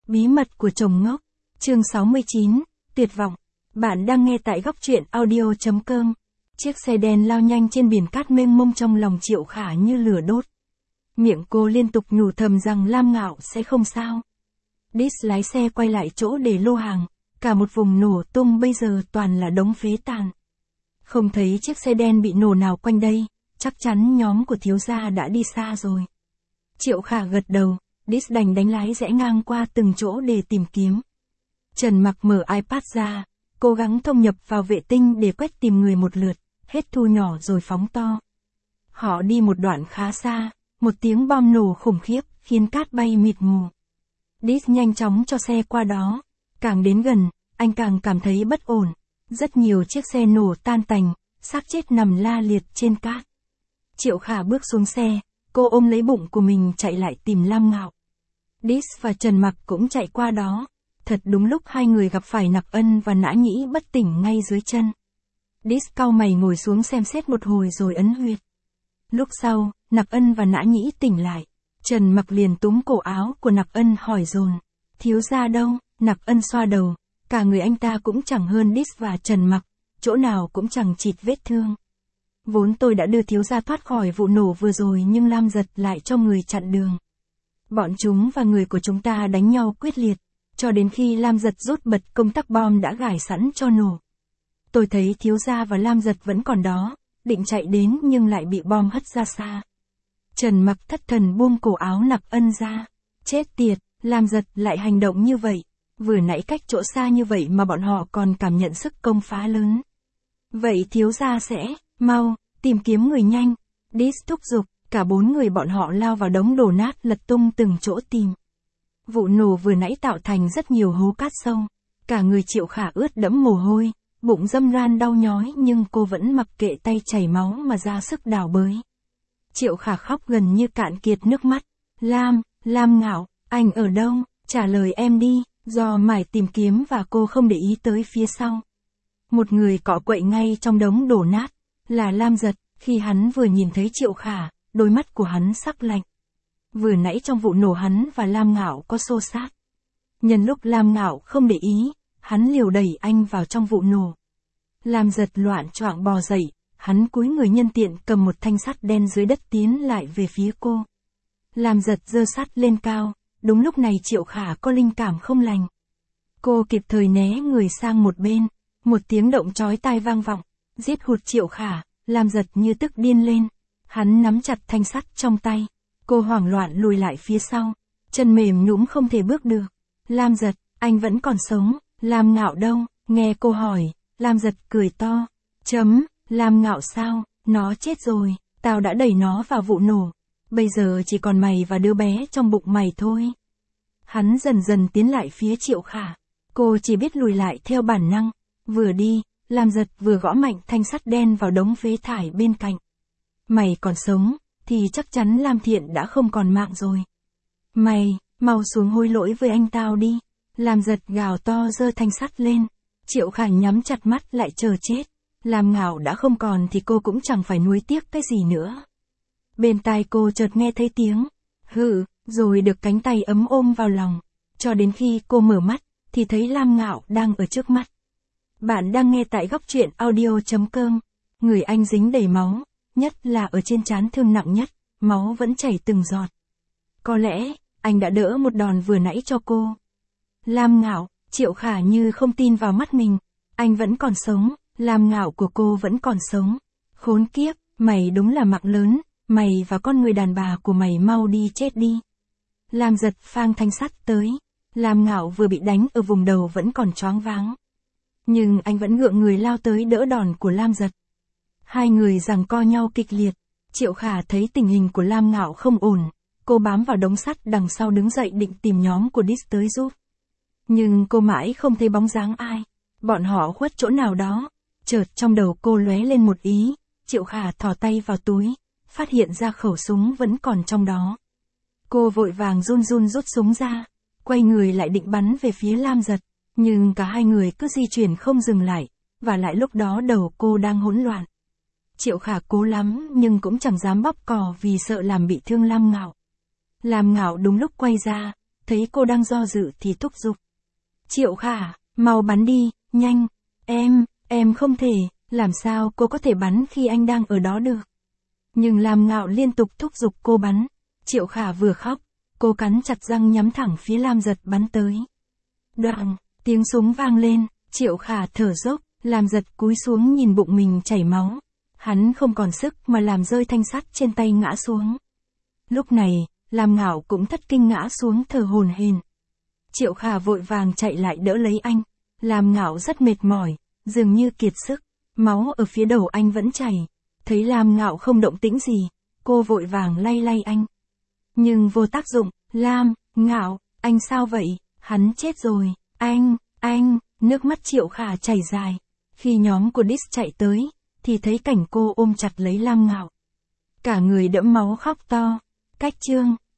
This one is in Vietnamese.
Bí mật của chồng ngốc. Chương 69, tuyệt vọng. Bạn đang nghe tại góc truyện audio.com. Chiếc xe đen lao nhanh trên biển cát mênh mông trong lòng Triệu Khả như lửa đốt. Miệng cô liên tục nhủ thầm rằng Lam Ngạo sẽ không sao. Dis lái xe quay lại chỗ để lô hàng, cả một vùng nổ tung bây giờ toàn là đống phế tàn. Không thấy chiếc xe đen bị nổ nào quanh đây, chắc chắn nhóm của thiếu gia đã đi xa rồi. Triệu Khả gật đầu, Dis đành đánh lái rẽ ngang qua từng chỗ để tìm kiếm. Trần Mặc mở iPad ra, cố gắng thông nhập vào vệ tinh để quét tìm người một lượt, hết thu nhỏ rồi phóng to. Họ đi một đoạn khá xa, một tiếng bom nổ khủng khiếp khiến cát bay mịt mù. Dis nhanh chóng cho xe qua đó, càng đến gần, anh càng cảm thấy bất ổn. Rất nhiều chiếc xe nổ tan tành, xác chết nằm la liệt trên cát. Triệu Khả bước xuống xe, cô ôm lấy bụng của mình chạy lại tìm Lam Ngạo. Dis và Trần Mặc cũng chạy qua đó. Thật đúng lúc hai người gặp phải Nặc Ân và Nã Nhĩ bất tỉnh ngay dưới chân. Dis cau mày ngồi xuống xem xét một hồi rồi ấn huyệt. Lúc sau, Nặc Ân và Nã Nhĩ tỉnh lại. Trần Mặc liền túm cổ áo của Nặc Ân hỏi dồn. Thiếu gia đâu? Nặc Ân xoa đầu. Cả người anh ta cũng chẳng hơn Dis và Trần Mặc, chỗ nào cũng chẳng chịt vết thương. Vốn tôi đã đưa thiếu gia thoát khỏi vụ nổ vừa rồi nhưng Lam Giật lại cho người chặn đường. Bọn chúng và người của chúng ta đánh nhau quyết liệt, cho đến khi Lam Giật rút bật công tắc bom đã gài sẵn cho nổ. Tôi thấy thiếu gia và Lam Giật vẫn còn đó, định chạy đến nhưng lại bị bom hất ra xa. Trần Mặc thất thần buông cổ áo Nặc Ân ra. Chết tiệt, Lam Giật lại hành động như vậy. Vừa nãy cách chỗ xa như vậy mà bọn họ còn cảm nhận sức công phá lớn. Vậy thiếu gia sẽ, mau, tìm kiếm người nhanh. Dis thúc giục, cả bốn người bọn họ lao vào đống đổ nát lật tung từng chỗ tìm. Vụ nổ vừa nãy tạo thành rất nhiều hố cát sâu. Cả người Triệu Khả ướt đẫm mồ hôi, bụng râm ran đau nhói nhưng cô vẫn mặc kệ tay chảy máu mà ra sức đào bới. Triệu Khả khóc gần như cạn kiệt nước mắt. Lam Ngạo, anh ở đâu? Trả lời em đi. Do mải tìm kiếm và cô không để ý tới phía sau. Một người cọ quậy ngay trong đống đổ nát, là Lam Giật. Khi hắn vừa nhìn thấy Triệu Khả, đôi mắt của hắn sắc lạnh. Vừa nãy trong vụ nổ hắn và Lam Ngạo có xô xát. Nhân lúc Lam Ngạo không để ý, hắn liều đẩy anh vào trong vụ nổ. Lam Giật loạn choạng bò dậy, hắn cúi người nhân tiện cầm một thanh sắt đen dưới đất tiến lại về phía cô. Lam Giật giơ sắt lên cao. Đúng lúc này Triệu Khả có linh cảm không lành. Cô kịp thời né người sang một bên, một tiếng động chói tai vang vọng, giết hụt Triệu Khả. Lam Giật như tức điên lên. Hắn nắm chặt thanh sắt trong tay. Cô hoảng loạn lùi lại phía sau, chân mềm nhũn không thể bước được. Lam Giật, anh vẫn còn sống. Lam Ngạo đâu? Nghe cô hỏi, Lam Giật cười to. Lam Ngạo sao? Nó chết rồi, tao đã đẩy nó vào vụ nổ. Bây giờ chỉ còn mày và đứa bé trong bụng mày thôi. Hắn dần dần tiến lại phía Triệu Khả. Cô chỉ biết lùi lại theo bản năng. Vừa đi, Lam Giật vừa gõ mạnh thanh sắt đen vào đống phế thải bên cạnh. Mày còn sống, thì chắc chắn Lam Thiện đã không còn mạng rồi. Mày, mau xuống hối lỗi với anh tao đi. Lam Giật gào to giơ thanh sắt lên. Triệu Khả nhắm chặt mắt lại chờ chết. Lam Ngạo đã không còn thì cô cũng chẳng phải nuối tiếc cái gì nữa. Bên tai cô chợt nghe thấy tiếng hừ, rồi được cánh tay ấm ôm vào lòng. Cho đến khi cô mở mắt, thì thấy Lam Ngạo đang ở trước mắt. Bạn đang nghe tại góc truyện audio.com. Người anh dính đầy máu, nhất là ở trên trán thương nặng nhất, máu vẫn chảy từng giọt. Có lẽ, anh đã đỡ một đòn vừa nãy cho cô. Lam Ngạo, Triệu Khả như không tin vào mắt mình. Anh vẫn còn sống, Lam Ngạo của cô vẫn còn sống. Khốn kiếp, mày đúng là mạng lớn. Mày và con người đàn bà của mày mau đi chết đi. Lam Giật phang thanh sắt tới. Lam Ngạo vừa bị đánh ở vùng đầu vẫn còn choáng váng. Nhưng anh vẫn gượng người lao tới đỡ đòn của Lam Giật. Hai người giằng co nhau kịch liệt. Triệu Khả thấy tình hình của Lam Ngạo không ổn. Cô bám vào đống sắt đằng sau đứng dậy định tìm nhóm của Dis tới giúp. Nhưng cô mãi không thấy bóng dáng ai. Bọn họ khuất chỗ nào đó. Chợt trong đầu cô lóe lên một ý. Triệu Khả thò tay vào túi. Phát hiện ra khẩu súng vẫn còn trong đó. Cô vội vàng run run rút súng ra, quay người lại định bắn về phía Lam Giật, nhưng cả hai người cứ di chuyển không dừng lại, và lại lúc đó đầu cô đang hỗn loạn. Triệu Khả cố lắm nhưng cũng chẳng dám bóp cò vì sợ làm bị thương Lam Ngạo. Lam Ngạo đúng lúc quay ra, thấy cô đang do dự thì thúc giục. Triệu Khả, mau bắn đi, nhanh. Em không thể, làm sao cô có thể bắn khi anh đang ở đó được. Nhưng Lam Ngạo liên tục thúc giục cô bắn. Triệu Khả vừa khóc, cô cắn chặt răng nhắm thẳng phía Lam Giật bắn tới. Đoàng, tiếng súng vang lên, Triệu Khả thở dốc, Lam Giật cúi xuống nhìn bụng mình chảy máu. Hắn không còn sức mà làm rơi thanh sắt trên tay ngã xuống. Lúc này, Lam Ngạo cũng thất kinh ngã xuống thở hổn hển. Triệu Khả vội vàng chạy lại đỡ lấy anh. Lam Ngạo rất mệt mỏi, dường như kiệt sức, máu ở phía đầu anh vẫn chảy. Thấy Lam Ngạo không động tĩnh gì, cô vội vàng lay lay anh. Nhưng vô tác dụng, Lam Ngạo, anh sao vậy, hắn chết rồi, anh, nước mắt Triệu Khả chảy dài. Khi nhóm của Dis chạy tới, thì thấy cảnh cô ôm chặt lấy Lam Ngạo. Cả người đẫm máu khóc to. Cách chương